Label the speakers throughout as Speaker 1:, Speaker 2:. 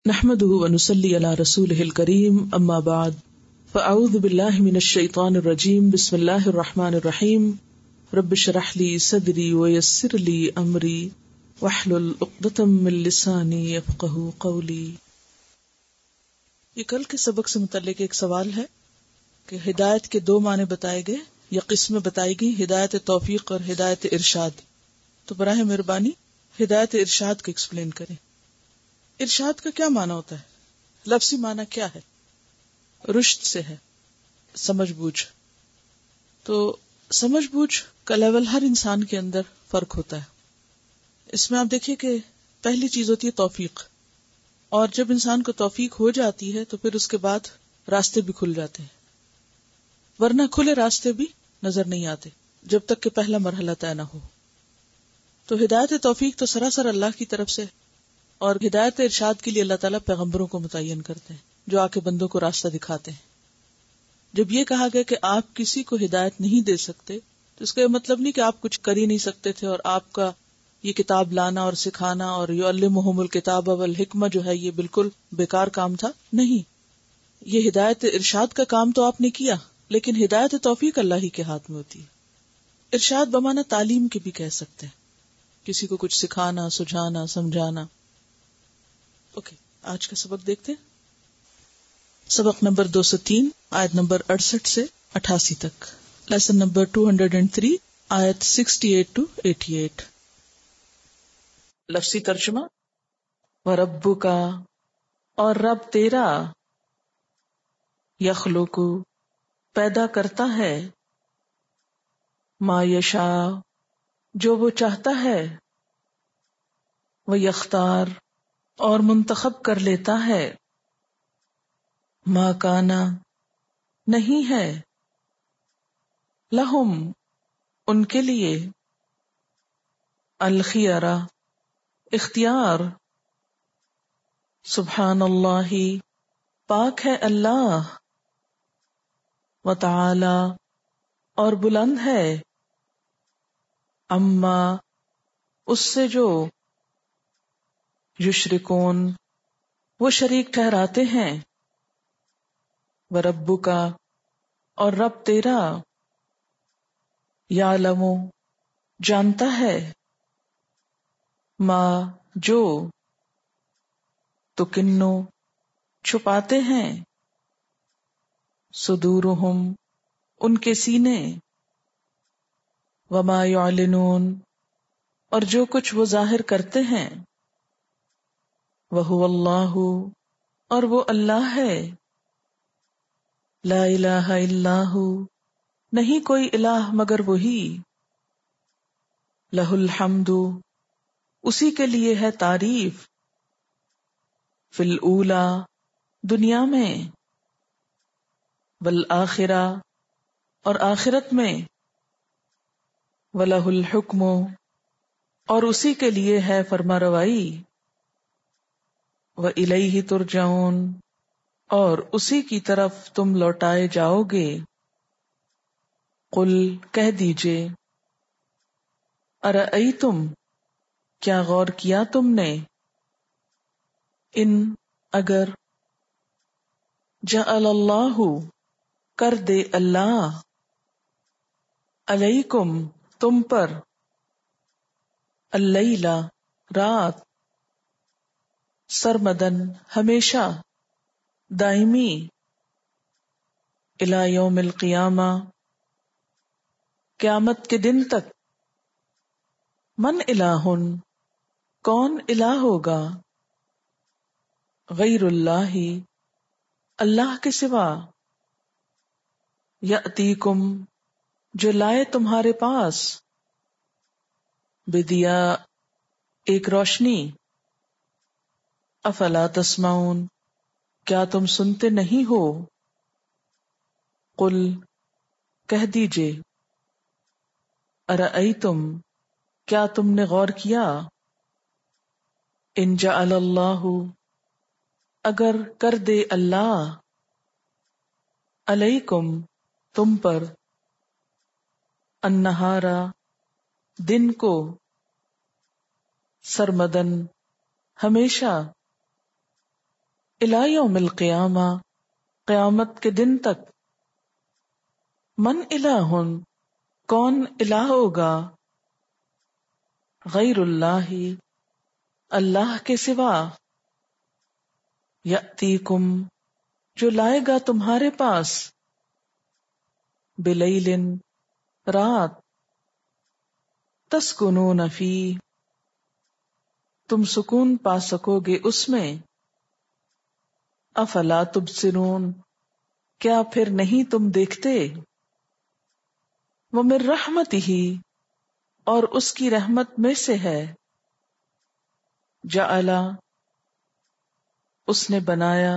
Speaker 1: نحمده ونصلي على رسوله الكريم اما بعد فاعوذ بالله من الشيطان الرجيم بسم الله الرحمن الرحيم رب اشرح لي صدري ويسر لي امري واحلل عقدة من لساني يفقهوا قولي۔ یہ کل کے سبق سے متعلق ایک سوال ہے کہ ہدایت کے دو معنی بتائے گئے یا قسمیں بتائی گئی، ہدایت توفیق اور ہدایت ارشاد۔ تو براہ مہربانی ہدایت ارشاد کو ایکسپلین کریں۔ ارشاد کا کیا معنی ہوتا ہے؟ لفظی معنی کیا ہے؟ رشد سے ہے، سمجھ بوجھ۔ تو سمجھ بوجھ کا لیول ہر انسان کے اندر فرق ہوتا ہے۔ اس میں آپ دیکھیے کہ پہلی چیز ہوتی ہے توفیق، اور جب انسان کو توفیق ہو جاتی ہے تو پھر اس کے بعد راستے بھی کھل جاتے ہیں، ورنہ کھلے راستے بھی نظر نہیں آتے جب تک کہ پہلا مرحلہ طے نہ ہو۔ تو ہدایت توفیق تو سراسر اللہ کی طرف سے، اور ہدایت ارشاد کے لیے اللہ تعالیٰ پیغمبروں کو متعین کرتے ہیں جو آ کے بندوں کو راستہ دکھاتے ہیں۔ جب یہ کہا گیا کہ آپ کسی کو ہدایت نہیں دے سکتے تو اس کا یہ مطلب نہیں کہ آپ کچھ کر ہی نہیں سکتے تھے، اور آپ کا یہ کتاب لانا اور سکھانا اور یعلمہم الکتاب والحکمہ جو ہے یہ بالکل بیکار کام تھا۔ نہیں، یہ ہدایت ارشاد کا کام تو آپ نے کیا، لیکن ہدایت توفیق اللہ ہی کے ہاتھ میں ہوتی ہے۔ ارشاد بمعنی تعلیم کے بھی کہہ سکتے ہیں، کسی کو کچھ سکھانا، سجھانا، سمجھانا۔ اوکے، آج کا سبق دیکھتے ہیں۔ سبق نمبر 203 آیت نمبر 68 سے 88 تک، لیسن نمبر 203 آیت 68 to 88۔ لفظی ترجمہ، وَرَبُّكَ اور رب تیرا، یخلق پیدا کرتا ہے، ما یشاء جو وہ چاہتا ہے، وَیَخْتَار اور منتخب کر لیتا ہے، ما کانا نہیں ہے، لہم ان کے لیے، الخیارہ اختیار، سبحان اللہ پاک ہے اللہ، وتعالی اور بلند ہے، اما اس سے جو، یشرکون وہ شریک ٹھہراتے ہیں، وَرَبُّكَ اور رب تیرا، یعلم جانتا ہے، ما جو، تکنو چھپاتے ہیں، صدورہم ان کے سینے، وما یعلنون اور جو کچھ وہ ظاہر کرتے ہیں، وَهُوَ اللَّهُ اور وہ اللہ ہے، لا الہ الا ہو نہیں کوئی الہ مگر وہی، لہ الحمد اسی کے لیے ہے تعریف، فی الاولی دنیا میں، والآخرہ اور آخرت میں، وَلَهُ الْحُكْمُ اور اسی کے لیے ہے فرما روائی، وَإِلَيْهِ تُرْجَعُونَ اور اسی کی طرف تم لوٹائے جاؤ گے۔ قل کہہ دیجئے، ارأیتم کیا غور کیا تم نے، ان اگر، جعل اللہ کر دے اللہ، علیکم تم پر، اللیل رات، سرمدن ہمیشہ، دائمی، الی یوم القیامہ قیامت کے دن تک، من الہ کون الہ ہوگا، غیر اللہ اللہ کے سوا، یأتیکم جو لائے تمہارے پاس، بدیاء ایک روشنی، افلا تسمعون کیا تم سنتے نہیں ہو، قل کہہ دیجئے، ارأیتم کیا تم نے غور کیا، ان جعل اللہ اگر کر دے اللہ، علیکم تم پر، النہار دن کو، سرمدن ہمیشہ، الی یوم القیامہ، قیامت کے دن تک، من الہ، کون الہ ہوگا، غیر اللہ، اللہ کے سوا، یأتیکم، جو لائے گا تمہارے پاس، بلیل، رات، تسکنون فیہ، تم سکون پا سکو گے اس میں، افلا تبصرون، کیا پھر نہیں تم دیکھتے، ومن رحمتہ، اور اس کی رحمت میں سے ہے، جعل، اس نے بنایا،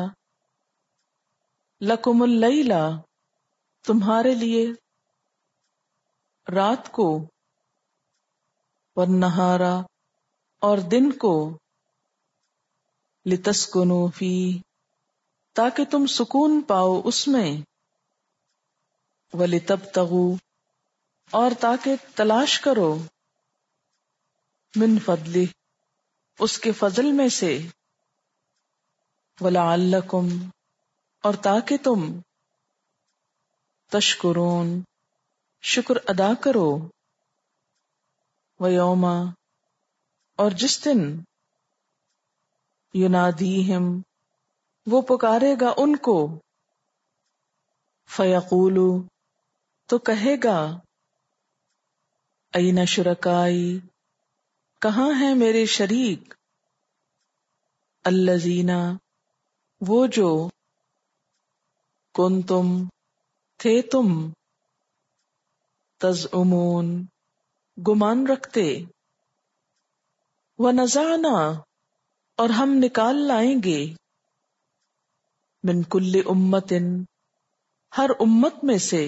Speaker 1: لکم اللیل، تمہارے لیے رات کو، والنہار، اور دن کو، لتسکنوا فیہ، تاکہ تم سکون پاؤ اس میں، ولتبتغوا، اور تاکہ تلاش کرو، من فضلہ، اس کے فضل میں سے، ولعلکم، اور تاکہ تم تشکرون، شکر ادا کرو، ویوم، اور جس دن ینادیہم، وہ پکارے گا ان کو، فیقول، تو کہے گا، این شرکائی، کہاں ہیں میرے شریک، الذین، وہ جو، کنتم، تھے تم، تزعمون، گمان رکھتے، ونزعنا، اور ہم نکال لائیں گے، من کل امت، ہر امت میں سے،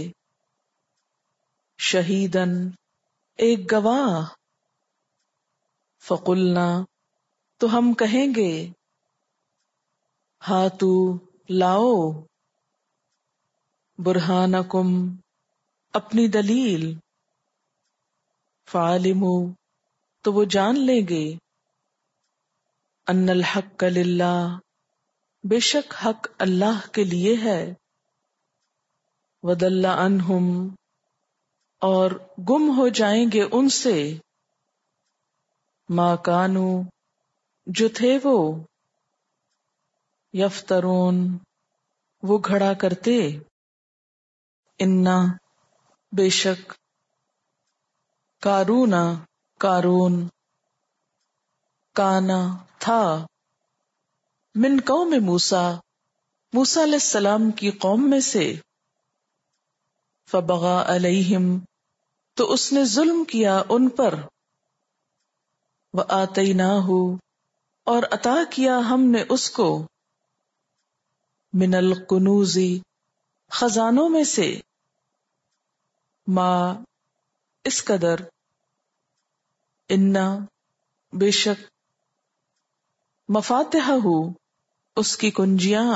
Speaker 1: شہیدن، ایک گواہ، فقلنا، تو ہم کہیں گے، ہاتو، لاؤ، برہانکم، اپنی دلیل، فعلموا، تو وہ جان لیں گے، ان الحق للہ، بے شک حق اللہ کے لیے ہے، وضل عنہم، اور گم ہو جائیں گے ان سے، ما کانوا، جو تھے وہ، یفترون، وہ گھڑا کرتے، انا، بے شک، قارون، قارون، کانا، تھا، من قوم موسیٰ، موسیٰ علیہ السلام کی قوم میں سے، فبغى علیہم، تو اس نے ظلم کیا ان پر، وآتیناہ، اور عطا کیا ہم نے اس کو، من الکنوز، خزانوں میں سے، ما، اس قدر، انا، بے شک، مفاتحہ، اس کی کنجیاں،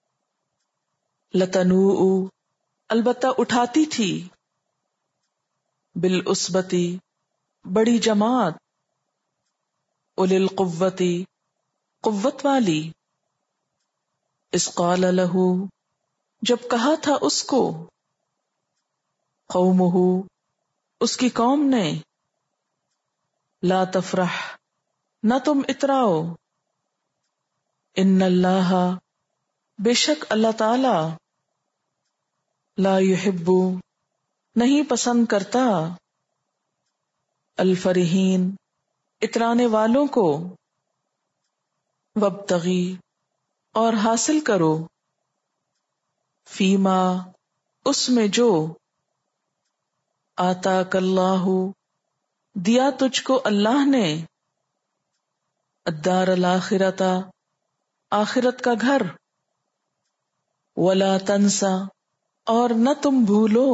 Speaker 1: لتنوء، البتہ اٹھاتی تھی، بالعصبتی، بڑی جماعت، اولی القوتی، قوت والی، اذ قال لہ، جب کہا تھا اس کو، قومہ، اس کی قوم نے، لا تفرح، نہ تم اتراؤ، ان اللہ، بے شک اللہ تعالی، لا یحب، نہیں پسند کرتا، الفرحین، اترانے والوں کو، وابتغی، اور حاصل کرو، فیما، اس میں جو، آتاک اللہ، دیا تجھ کو اللہ نے، الدار الاخرۃ، آخرت کا گھر، ولا تنسا، اور نہ تم بھولو،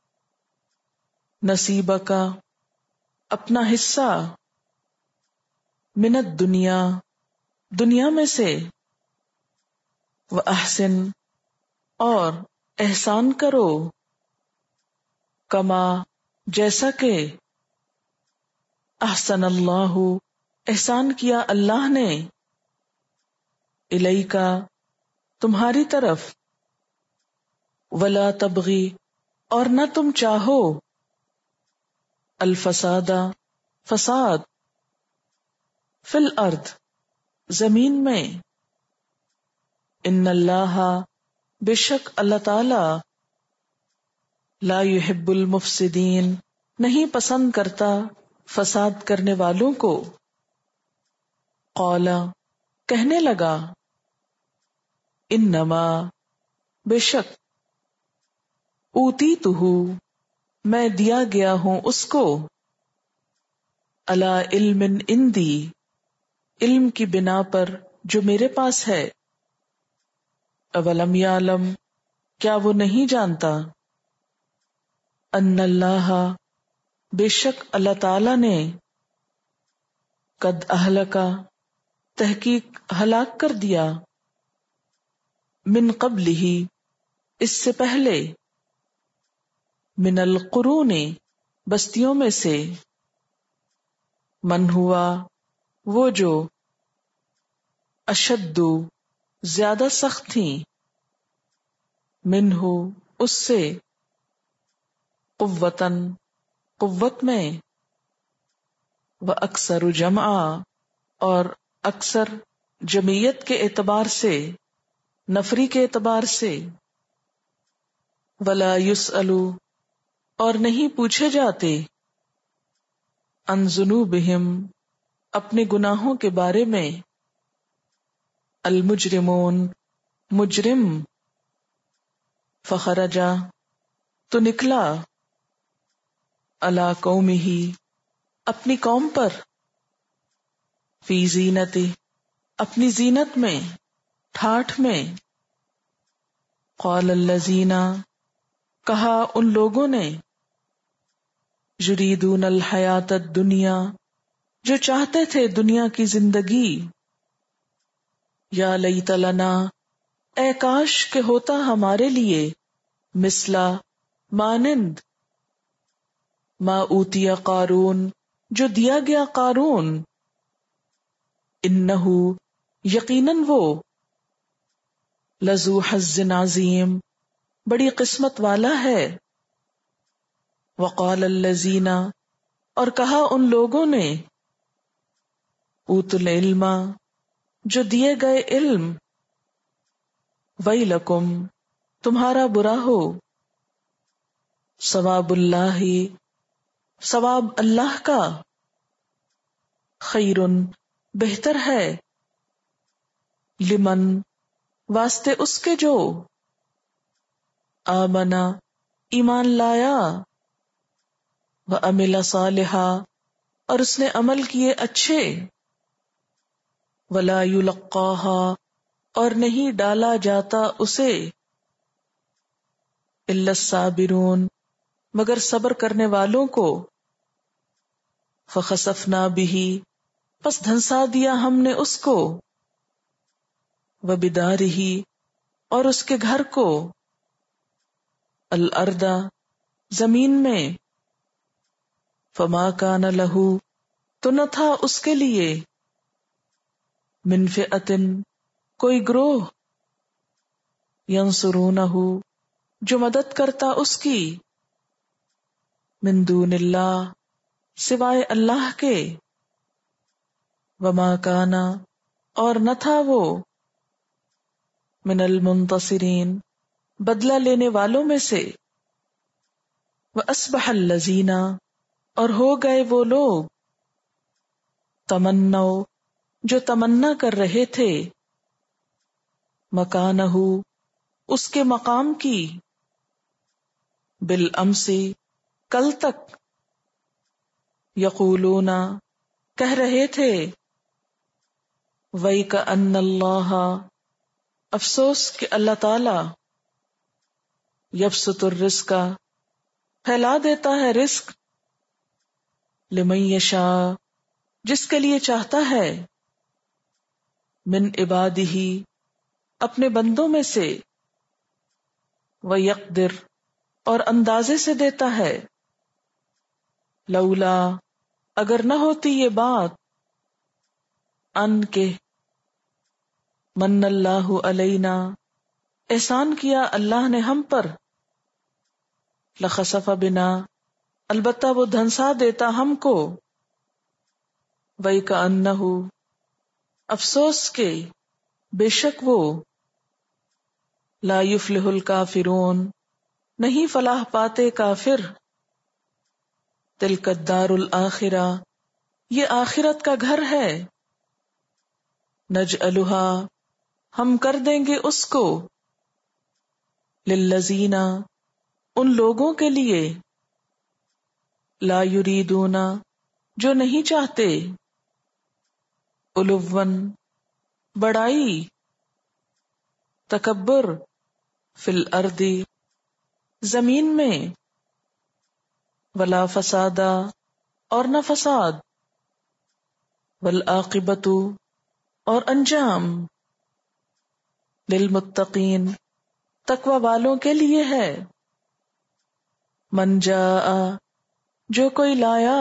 Speaker 1: نصیبک، اپنا حصہ، من الدنیا، دنیا میں سے، واحسن، اور احسان کرو، کما، جیسا کہ، احسن اللہ، احسان کیا اللہ نے، الیکا، تمہاری طرف، ولا تبغی اور نہ تم چاہو، الفساد فساد، فی الارض زمین میں، ان اللہ بے شک اللہ تعالی، لا يحب المفسدین نہیں پسند کرتا فساد کرنے والوں کو. قال کہنے لگا، انما بے شک، اوتیتہ میں دیا گیا ہوں اس کو، علی علم عندی علم کی بنا پر جو میرے پاس ہے. اولم یعلم کیا وہ نہیں جانتا، ان اللہ بے شک اللہ تعالی نے، قد اہلکا تحقیق ہلاک کر دیا، من قبلہ اس سے پہلے، من القرون بستیوں میں سے، من ہوا وہ جو، اشد زیادہ سخت تھیں، منہ اس سے، قوتاً قوت میں، و اکثر جمعا اور اکثر جمعیت کے اعتبار سے، نفری کے اعتبار سے، ولا یسألو اور نہیں پوچھے جاتے، عن ذنوبہم اپنے گناہوں کے بارے میں، المجرمون مجرم. فخرجا تو نکلا، علی قومہ اپنی قوم پر، فی زینتی اپنی زینت میں، ٹھاٹھ میں. قال الذین کہا ان لوگوں نے، یریدون الحیات الدنیا جو چاہتے تھے دنیا کی زندگی، یا لیت لنا اے کاش کہ ہوتا ہمارے لیے، مثلا مانند، ما اوتی قارون جو دیا گیا قارون، انہ یقیناً وہ، لذو حظ عظیم بڑی قسمت والا ہے. وقال الذین اور کہا ان لوگوں نے، اوتوا العلم جو دیے گئے علم، ویلکم تمہارا برا ہو، ثواب اللہ ثواب اللہ کا، خیر بہتر ہے، لمن واسطے اس کے جو، آمنا ایمان لایا، وعمل صالحا اور اس نے عمل کیے اچھے، ولا یلقاها اور نہیں ڈالا جاتا اسے، الا الصابرون مگر صبر کرنے والوں کو. فخسفنا به پس دھنسا دیا ہم نے اس کو، وبدارہ اور اس کے گھر کو، الارض زمین میں، فما کان لہ تو نہ تھا اس کے لیے، من فئۃ کوئی گروہ، ینصرونہ جو مدد کرتا اس کی، من دون اللہ سوائے اللہ کے، وما کان اور نہ تھا وہ، من المنتصرین بدلہ لینے والوں میں سے. وَأَصْبَحَ الَّذِينَ اور ہو گئے وہ لوگ، تمنوا جو تمنا کر رہے تھے، مکانہ اس کے مقام کی، بالامس کل تک، یقولون کہہ رہے تھے، وَيْكَأَنَّ اللَّهَ افسوس کہ اللہ تعالی، یبسط الرزق پھیلا دیتا ہے رزق، لمن یشاء جس کے لیے چاہتا ہے، من عبادہ اپنے بندوں میں سے، ویقدر اور اندازے سے دیتا ہے. لولا اگر نہ ہوتی یہ بات، ان کے من اللہ علینا احسان کیا اللہ نے ہم پر، لخسف بنا البتہ وہ دھنسا دیتا ہم کو، وَإِكَأَنَّهُ افسوس کے بے شک وہ، لا یفلح الکافرون نہیں فلاح پاتے کافر، تلک الدار الآخرہ یہ آخرت کا گھر ہے، نجعلها ہم کر دیں گے اس کو، للذین ان لوگوں کے لیے، لا یریدون جو نہیں چاہتے، علوا بڑائی، تکبر، فی الارض زمین میں، ولا فسادا اور نہ فساد، والعاقبۃ اور انجام، للمتقین تقوی والوں کے لیے ہے، من جاء جو کوئی لایا،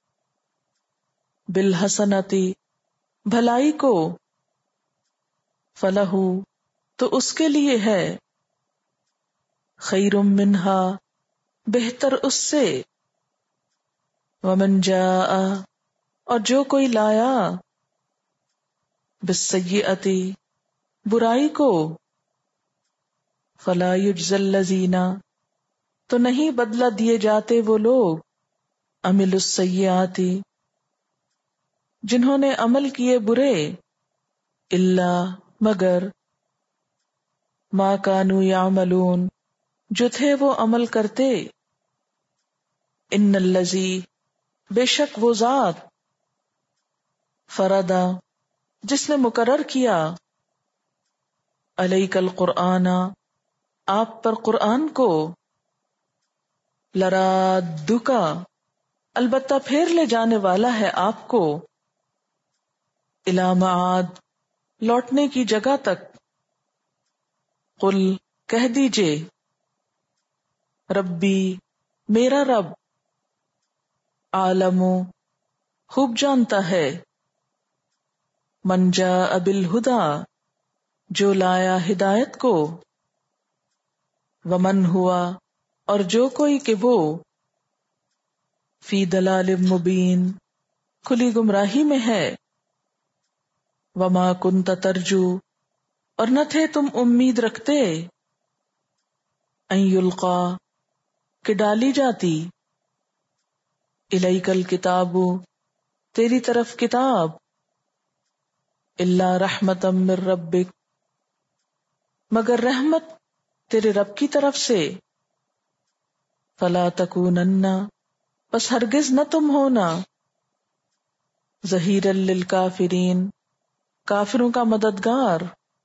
Speaker 1: بالحسنتی بھلائی کو، فلہ تو اس کے لیے ہے، خیر منہا بہتر اس سے، ومن جاء اور جو کوئی لایا، بالسیئتی برائی کو، فلا یجزی الذین تو نہیں بدلہ دیے جاتے وہ لوگ، عملوا السیئات جنہوں نے عمل کیے برے، الا مگر، ما کانوا یعملون جو تھے وہ عمل کرتے، ان الذی بے شک وہ ذات، فردا جس نے مقرر کیا، علیک القرآن آپ پر قرآن کو، لرادکا البتہ پھیر لے جانے والا ہے آپ کو، الی معاد لوٹنے کی جگہ تک، قل کہہ دیجئے، ربی میرا رب، عالم خوب جانتا ہے، من جاء بالہدی جو لایا ہدایت کو، ومن ہوا اور جو کوئی کہ وہ، فی ضلال مبین کھلی گمراہی میں ہے، وما کنت ترجو اور نہ تھے تم امید رکھتے، ان یلقا کہ ڈالی جاتی، الیک الکتاب تیری طرف کتاب، الا رحمتا من ربک مگر رحمت تیرے رب کی طرف سے، فلا تکونن پس ہرگز نہ تم ہونا، ظہیرا للکافرین کافروں کا مددگار،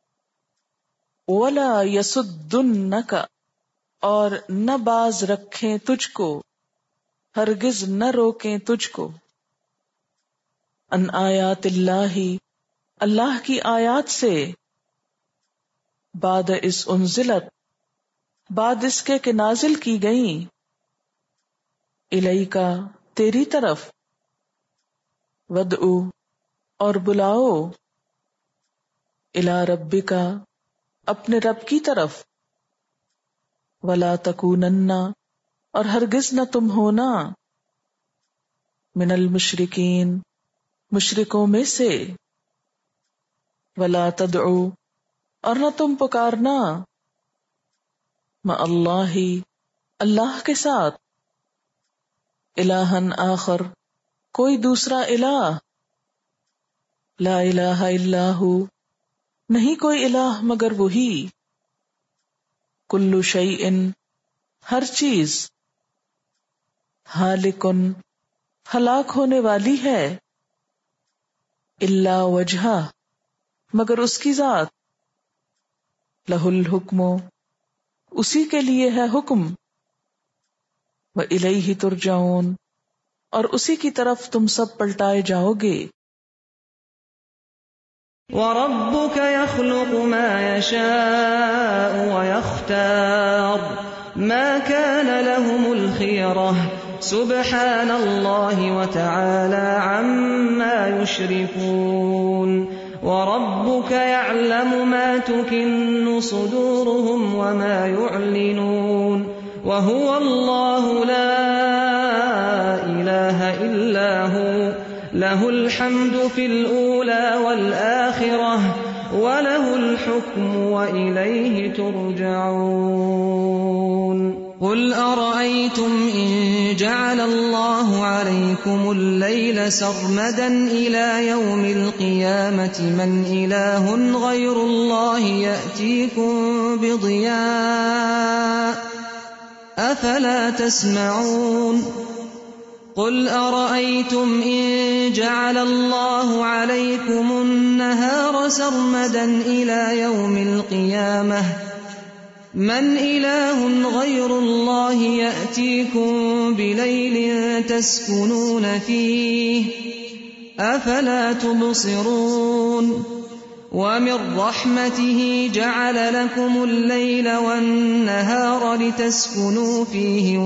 Speaker 1: ولا یصدنک اور نہ باز رکھیں تجھ کو، ہرگز نہ روکیں تجھ کو، ان آیات اللہ اللہ کی آیات سے، بعد اس انزلت بعد اس کے کہ نازل کی گئیں، الیکا تیری طرف، ودعو اور بلاؤ، الی ربکا اپنے رب کی طرف، ولا تکونن اور ہرگز نہ تم ہونا، من المشرکین مشرکوں میں سے، ولا تدعو اور نہ تم پکارنا، مع اللہ اللہ کے ساتھ، الہا آخر کوئی دوسرا الہ، لا الہ الا ہو نہیں کوئی الہ مگر وہی، کل شیء ہر چیز، ہالکن ہلاک ہونے والی ہے، الا وجہہ مگر اس کی ذات، لہ الحکم اسی کے لیے ہے حکم، وإلیہ ترجعون اور اسی کی طرف تم سب پلٹائے جاؤ گے،
Speaker 2: وَرَبُّكَ يَخْلُقُ مَا يَشَاءُ وَيَخْتَارُ مَا كَانَ لَهُمُ الْخِيَرَةُ سُبْحَانَ اللَّهِ وَتَعَالَى عَمَّا يُشْرِكُونَ وَرَبُّكَ يَعْلَمُ يعلم ما تكن صدورهم وما يعلنون وهو الله لا إله إلا هو له الحمد في الأولى والآخرة وله الحكم وإليه ترجعون قل أرأيتم إن جعل الله عليكم الليل سرمدا إلى يوم القيامة من إله غير الله يأتيكم بضياء أفلا تسمعون قل أرأيتم إن جعل الله عليكم النهار سرمدا إلى يوم القيامة من إله غير الله يأتيكم بليل تسكنون فيه أفلا تبصرون ومن رحمته جعل لكم الليل والنهار لتسكنوا فيه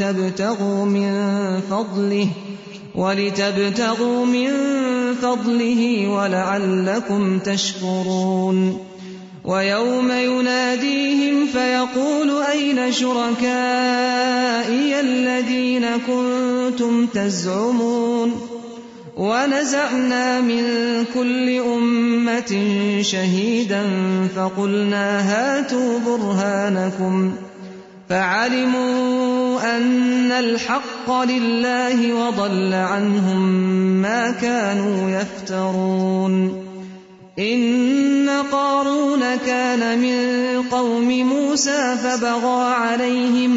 Speaker 2: ولتبتغوا من فضله ولعلكم تشكرون ويوم يناديهم فيقول أين شركائي الذين كنتم تزعمون ونزعنا من كل أمة شهيدا فقلنا هاتوا برهانكم فعلموا أن الحق لله وضل عنهم ما كانوا يفترون إن قارون كان من قوم موسى فبغى عليهم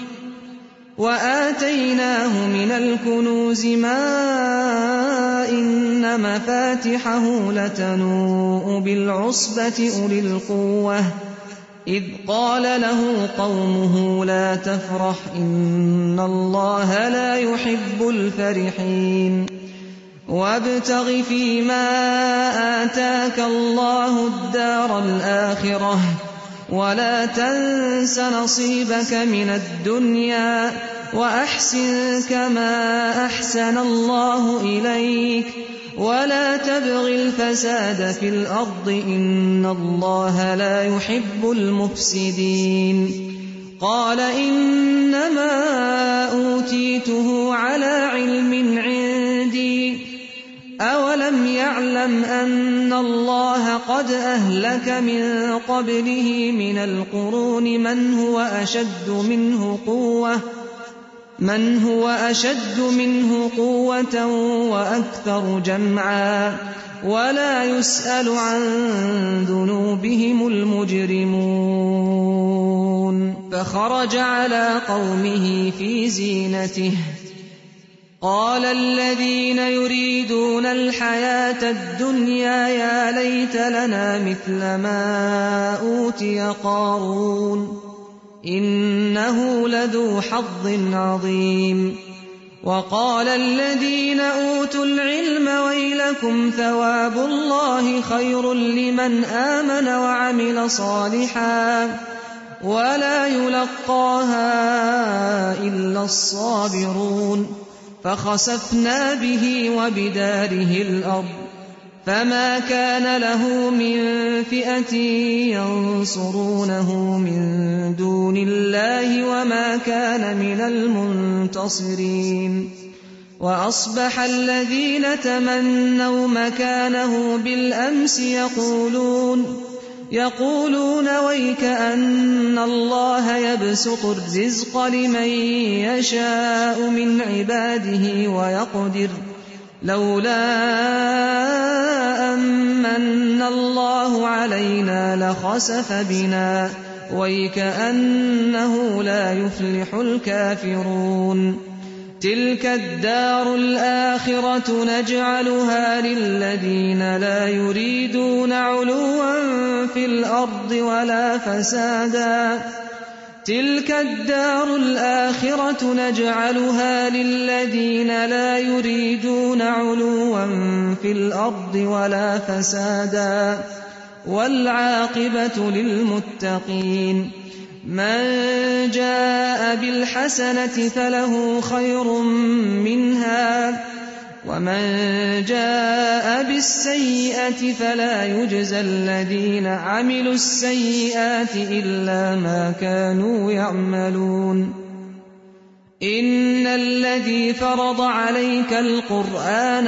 Speaker 2: وآتيناه من الكنوز ما إن مفاتحه لتنوء بالعصبة أولي القوة إذ قال له قومه لا تفرح إن الله لا يحب الفرحين وابتغ فيما آتاك الله الدار الآخرة ولا تنس نصيبك من الدنيا وأحسن كما أحسن الله إليك ولا تبغ الفساد في الأرض إن الله لا يحب المفسدين قال إنما أوتيته على علم عندي أولم يعلم أن الله قد أهلك من قبله من القرون من هو أشد منه قوة وأكثر جمعا ولا يسأل عن ذنوبهم المجرمون فخرج على قومه في زينته قال الذين يريدون الحياة الدنيا يا ليت لنا مثل ما أوتي قارون إنه لذو حظ عظيم وقال الذين أوتوا العلم ويلكم ثواب الله خير لمن آمن وعمل صالحا ولا يلقاها إلا الصابرون فخسفنا به وبداره الأرض فما كان له من فئة ينصرونه من دون الله وما كان من المنتصرين وأصبح الذين تمنوا مكانه بالأمس يقولون ويك أن الله يبسط الرزق لمن يشاء من عباده ويقدر لولا أمن الله علينا لخسف بنا ويك أنه لا يفلح الكافرون تلك الدار الآخرة نجعلها للذين لا يريدون علوا في الأرض ولا فسادا تلك الدار الآخرة نجعلها للذين لا يريدون علوا في الأرض ولا فسادا والعاقبة للمتقين من جاء بالحسنة فله خير منها ومن جاء بالسيئة فلا يجزى الذين عملوا السيئات إلا ما كانوا يعملون إن الذي فرض عليك القرآن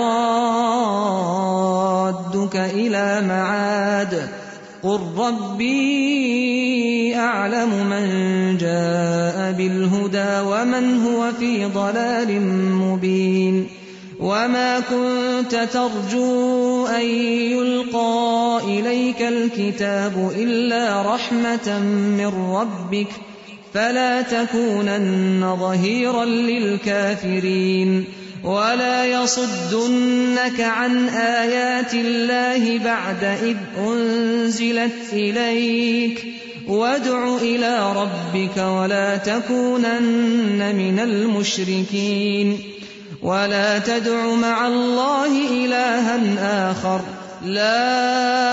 Speaker 2: لرادك إلى معاد قل ربي أعلم من جاء بالهدى ومن هو في ضلال مبين وما كنت ترجو أن يلقى إليك الكتاب إلا رحمة من ربك فلا تكونن ظهيرا للكافرين ولا يصدنك عن آيات الله بعد إذ أنزلت إليك وادع إلى ربك ولا تكونن من المشركين ولا تدع مع الله إلها آخر لا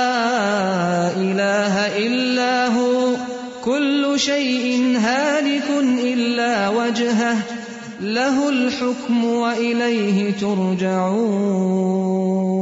Speaker 2: إله إلا هو كل شيء هالك إلا وجهه له الحكم وإليه ترجعون